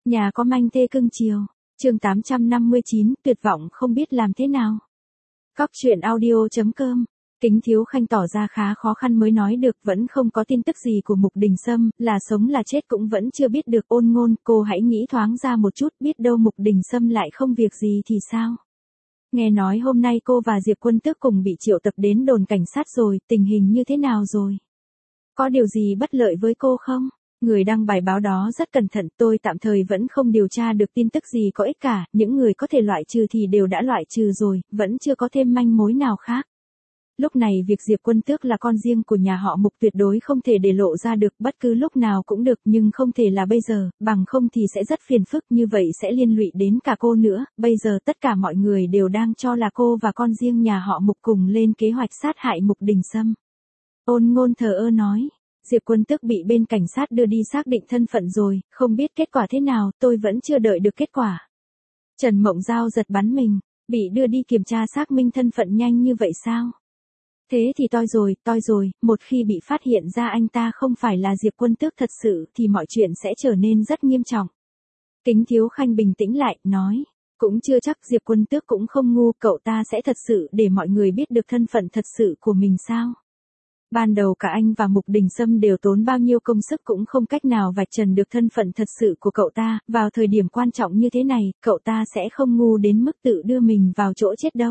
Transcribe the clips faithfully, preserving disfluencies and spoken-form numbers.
Nhà có manh thê cưng chiều. Chương tám trăm năm mươi chín, tuyệt vọng không biết làm thế nào. Cóc truyện audio chấm com. Kính Thiếu Khanh tỏ ra khá khó khăn mới nói được, vẫn không có tin tức gì của Mục Đình Sâm, là sống là chết cũng vẫn chưa biết được. Ôn Ngôn, cô hãy nghĩ thoáng ra một chút, biết đâu Mục Đình Sâm lại không việc gì thì sao? Nghe nói hôm nay cô và Diệp Quân Tước cùng bị triệu tập đến đồn cảnh sát rồi, tình hình như thế nào rồi? Có điều gì bất lợi với cô không? Người đăng bài báo đó rất cẩn thận, tôi tạm thời vẫn không điều tra được tin tức gì có ích cả, những người có thể loại trừ thì đều đã loại trừ rồi, vẫn chưa có thêm manh mối nào khác. Lúc này việc Diệp Quân Tước là con riêng của nhà họ Mục tuyệt đối không thể để lộ ra được, bất cứ lúc nào cũng được, nhưng không thể là bây giờ, bằng không thì sẽ rất phiền phức, như vậy sẽ liên lụy đến cả cô nữa. Bây giờ tất cả mọi người đều đang cho là cô và con riêng nhà họ Mục cùng lên kế hoạch sát hại Mục Đình Sâm. Ôn Ngôn thờ ơ nói. Diệp Quân Tước bị bên cảnh sát đưa đi xác định thân phận rồi, không biết kết quả thế nào, tôi vẫn chưa đợi được kết quả. Trần Mộng Giao giật bắn mình, bị đưa đi kiểm tra xác minh thân phận nhanh như vậy sao? Thế thì toi rồi, toi rồi, một khi bị phát hiện ra anh ta không phải là Diệp Quân Tước thật sự thì mọi chuyện sẽ trở nên rất nghiêm trọng. Kính Thiếu Khanh bình tĩnh lại, nói, cũng chưa chắc, Diệp Quân Tước cũng không ngu, cậu ta sẽ thật sự để mọi người biết được thân phận thật sự của mình sao? Ban đầu cả anh và Mục Đình Sâm đều tốn bao nhiêu công sức cũng không cách nào vạch trần được thân phận thật sự của cậu ta, vào thời điểm quan trọng như thế này, cậu ta sẽ không ngu đến mức tự đưa mình vào chỗ chết đâu.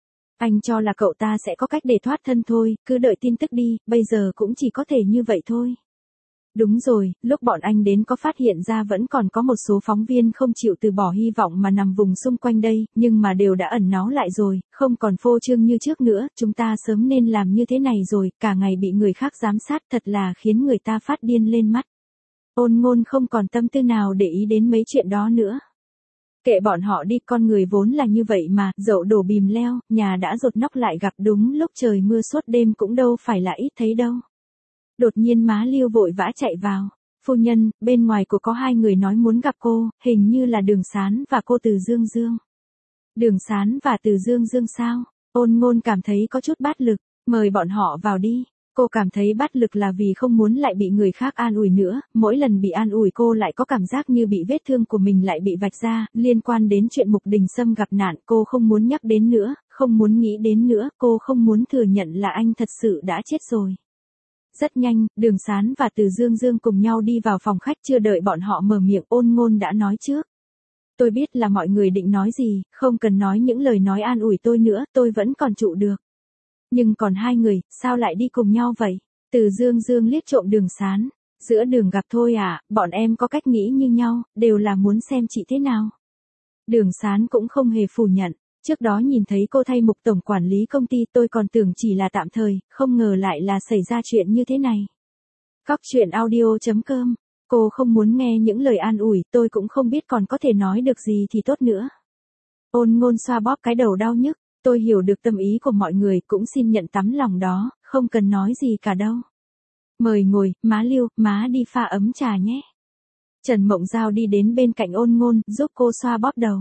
Anh cho là cậu ta sẽ có cách để thoát thân thôi, cứ đợi tin tức đi, bây giờ cũng chỉ có thể như vậy thôi. Đúng rồi, lúc bọn anh đến có phát hiện ra vẫn còn có một số phóng viên không chịu từ bỏ hy vọng mà nằm vùng xung quanh đây, nhưng mà đều đã ẩn náu lại rồi, không còn phô trương như trước nữa, chúng ta sớm nên làm như thế này rồi, cả ngày bị người khác giám sát thật là khiến người ta phát điên lên mắt. Ôn Ngôn không còn tâm tư nào để ý đến mấy chuyện đó nữa. Kệ bọn họ đi, con người vốn là như vậy mà, dậu đổ bìm leo, nhà đã dột nóc lại gặp đúng lúc trời mưa suốt đêm cũng đâu phải là ít thấy đâu. Đột nhiên má Liêu vội vã chạy vào. Phu nhân, bên ngoài của có hai người nói muốn gặp cô, hình như là Đường Sán và cô Từ Dương Dương. Đường Sán và Từ Dương Dương sao? Ôn Ngôn cảm thấy có chút bát lực, mời bọn họ vào đi. Cô cảm thấy bát lực là vì không muốn lại bị người khác an ủi nữa, mỗi lần bị an ủi cô lại có cảm giác như bị vết thương của mình lại bị vạch ra, liên quan đến chuyện Mục Đình Sâm gặp nạn, cô không muốn nhắc đến nữa, không muốn nghĩ đến nữa, cô không muốn thừa nhận là anh thật sự đã chết rồi. Rất nhanh, Đường Sán và Từ Dương Dương cùng nhau đi vào phòng khách, chưa đợi bọn họ mở miệng, Ôn Ngôn đã nói trước. Tôi biết là mọi người định nói gì, không cần nói những lời nói an ủi tôi nữa, tôi vẫn còn trụ được. Nhưng còn hai người, sao lại đi cùng nhau vậy? Từ Dương Dương liếc trộm Đường Sán. Giữa đường gặp thôi à, bọn em có cách nghĩ như nhau, đều là muốn xem chị thế nào. Đường Sán cũng không hề phủ nhận. Trước đó nhìn thấy cô thay Mục tổng quản lý công ty, tôi còn tưởng chỉ là tạm thời, không ngờ lại là xảy ra chuyện như thế này. Cóc truyện audio chấm com. Cô không muốn nghe những lời an ủi, tôi cũng không biết còn có thể nói được gì thì tốt nữa. Ôn Ngôn xoa bóp cái đầu đau nhức. Tôi hiểu được tâm ý của mọi người, cũng xin nhận tấm lòng đó, không cần nói gì cả đâu. Mời ngồi, má Liêu, má đi pha ấm trà nhé. Trần Mộng Giao đi đến bên cạnh Ôn Ngôn, giúp cô xoa bóp đầu.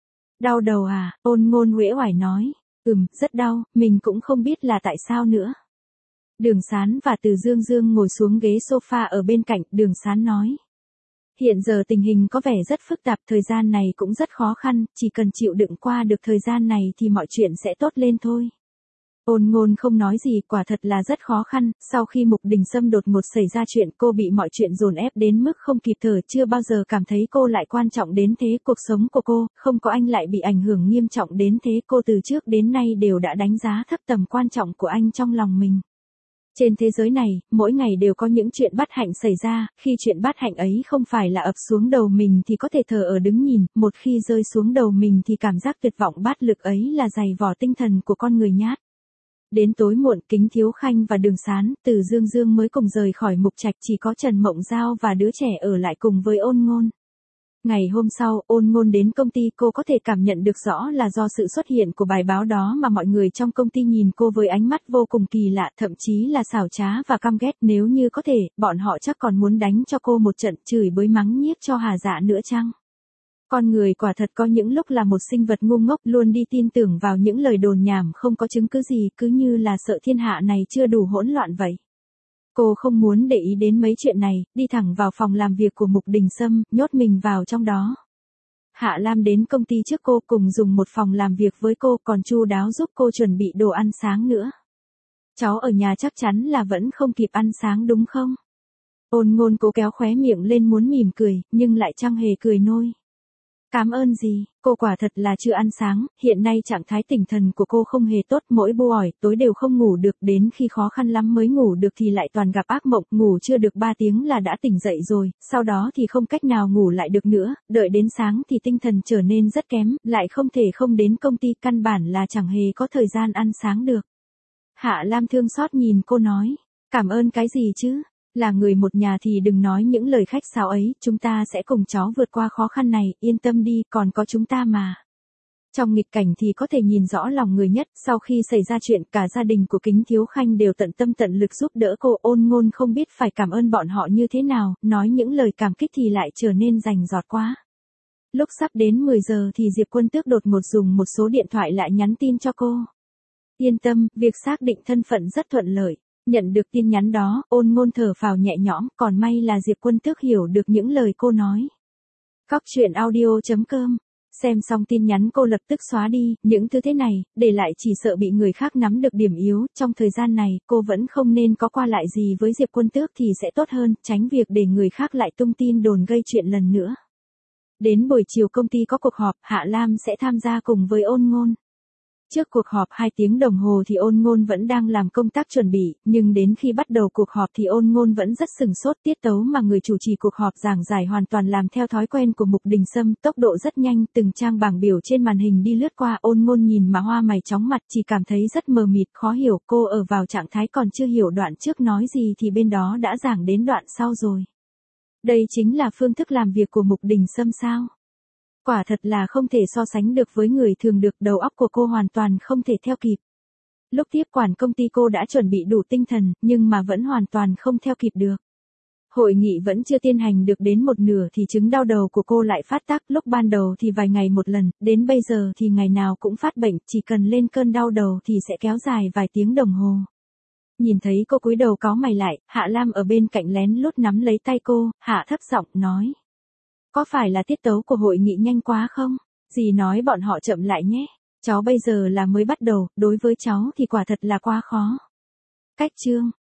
Đau đầu à? Ôn Ngôn uể oải nói. Ừm, rất đau, mình cũng không biết là tại sao nữa. Đường Sán và Từ Dương Dương ngồi xuống ghế sofa ở bên cạnh, Đường Sán nói. Hiện giờ tình hình có vẻ rất phức tạp, thời gian này cũng rất khó khăn, chỉ cần chịu đựng qua được thời gian này thì mọi chuyện sẽ tốt lên thôi. Ôn Ngôn không nói gì, quả thật là rất khó khăn, sau khi Mục Đình Sâm đột ngột xảy ra chuyện, cô bị mọi chuyện dồn ép đến mức không kịp thở, chưa bao giờ cảm thấy cô lại quan trọng đến thế, cuộc sống của cô, không có anh lại bị ảnh hưởng nghiêm trọng đến thế, cô từ trước đến nay đều đã đánh giá thấp tầm quan trọng của anh trong lòng mình. Trên thế giới này, mỗi ngày đều có những chuyện bất hạnh xảy ra, khi chuyện bất hạnh ấy không phải là ập xuống đầu mình thì có thể thờ ở đứng nhìn, một khi rơi xuống đầu mình thì cảm giác tuyệt vọng bát lực ấy là dày vò tinh thần của con người nhát. Đến tối muộn, Kính Thiếu Khanh và Đường Sán, Từ Dương Dương mới cùng rời khỏi Mục Trạch, chỉ có Trần Mộng Giao và đứa trẻ ở lại cùng với Ôn Ngôn. Ngày hôm sau, Ôn Ngôn đến công ty, cô có thể cảm nhận được rõ là do sự xuất hiện của bài báo đó mà mọi người trong công ty nhìn cô với ánh mắt vô cùng kỳ lạ, thậm chí là xảo trá và căm ghét, nếu như có thể, bọn họ chắc còn muốn đánh cho cô một trận, chửi bới mắng nhiếc cho hà dạ nữa chăng? Con người quả thật có những lúc là một sinh vật ngu ngốc, luôn đi tin tưởng vào những lời đồn nhảm không có chứng cứ gì, cứ như là sợ thiên hạ này chưa đủ hỗn loạn vậy. Cô không muốn để ý đến mấy chuyện này, đi thẳng vào phòng làm việc của Mục Đình Sâm, nhốt mình vào trong đó. Hạ Lam đến công ty trước cô, cùng dùng một phòng làm việc với cô, còn chu đáo giúp cô chuẩn bị đồ ăn sáng nữa. Cháu ở nhà chắc chắn là vẫn không kịp ăn sáng đúng không? Ôn Ngôn cố kéo khóe miệng lên muốn mỉm cười, nhưng lại chẳng hề cười nôi. Cảm ơn gì, cô quả thật là chưa ăn sáng, hiện nay trạng thái tinh thần của cô không hề tốt, mỗi buổi tối đều không ngủ được, đến khi khó khăn lắm mới ngủ được thì lại toàn gặp ác mộng, ngủ chưa được ba tiếng là đã tỉnh dậy rồi, sau đó thì không cách nào ngủ lại được nữa, đợi đến sáng thì tinh thần trở nên rất kém, lại không thể không đến công ty, căn bản là chẳng hề có thời gian ăn sáng được. Hạ Lam thương xót nhìn cô nói, cảm ơn cái gì chứ? Là người một nhà thì đừng nói những lời khách sáo ấy, chúng ta sẽ cùng cháu vượt qua khó khăn này, yên tâm đi, còn có chúng ta mà. Trong nghịch cảnh thì có thể nhìn rõ lòng người nhất, sau khi xảy ra chuyện cả gia đình của Kính Thiếu Khanh đều tận tâm tận lực giúp đỡ cô. Ôn Ngôn không biết phải cảm ơn bọn họ như thế nào, nói những lời cảm kích thì lại trở nên rành rọt quá. Lúc sắp đến mười giờ thì Diệp Quân Tước đột ngột dùng một số điện thoại lại nhắn tin cho cô. Yên tâm, việc xác định thân phận rất thuận lợi. Nhận được tin nhắn đó, Ôn Ngôn thở phào nhẹ nhõm, còn may là Diệp Quân Tước hiểu được những lời cô nói. Cóc truyện audio chấm com. Xem xong tin nhắn cô lập tức xóa đi, những thứ thế này, để lại chỉ sợ bị người khác nắm được điểm yếu, trong thời gian này, cô vẫn không nên có qua lại gì với Diệp Quân Tước thì sẽ tốt hơn, tránh việc để người khác lại tung tin đồn gây chuyện lần nữa. Đến buổi chiều công ty có cuộc họp, Hạ Lam sẽ tham gia cùng với Ôn Ngôn. Trước cuộc họp hai tiếng đồng hồ thì Ôn Ngôn vẫn đang làm công tác chuẩn bị, nhưng đến khi bắt đầu cuộc họp thì Ôn Ngôn vẫn rất sừng sốt, tiết tấu mà người chủ trì cuộc họp giảng giải hoàn toàn làm theo thói quen của Mục Đình Sâm, tốc độ rất nhanh, từng trang bảng biểu trên màn hình đi lướt qua. Ôn Ngôn nhìn mà hoa mày chóng mặt, chỉ cảm thấy rất mờ mịt, khó hiểu, cô ở vào trạng thái còn chưa hiểu đoạn trước nói gì thì bên đó đã giảng đến đoạn sau rồi. Đây chính là phương thức làm việc của Mục Đình Sâm sao? Quả thật là không thể so sánh được với người thường được, đầu óc của cô hoàn toàn không thể theo kịp. Lúc tiếp quản công ty cô đã chuẩn bị đủ tinh thần, nhưng mà vẫn hoàn toàn không theo kịp được. Hội nghị vẫn chưa tiến hành được đến một nửa thì chứng đau đầu của cô lại phát tác, lúc ban đầu thì vài ngày một lần, đến bây giờ thì ngày nào cũng phát bệnh, chỉ cần lên cơn đau đầu thì sẽ kéo dài vài tiếng đồng hồ. Nhìn thấy cô cúi đầu cáu mày lại, Hạ Lam ở bên cạnh lén lút nắm lấy tay cô, hạ thấp giọng nói. Có phải là tiết tấu của hội nghị nhanh quá không? Dì nói bọn họ chậm lại nhé. Cháu bây giờ là mới bắt đầu, đối với cháu thì quả thật là quá khó. Cách chương.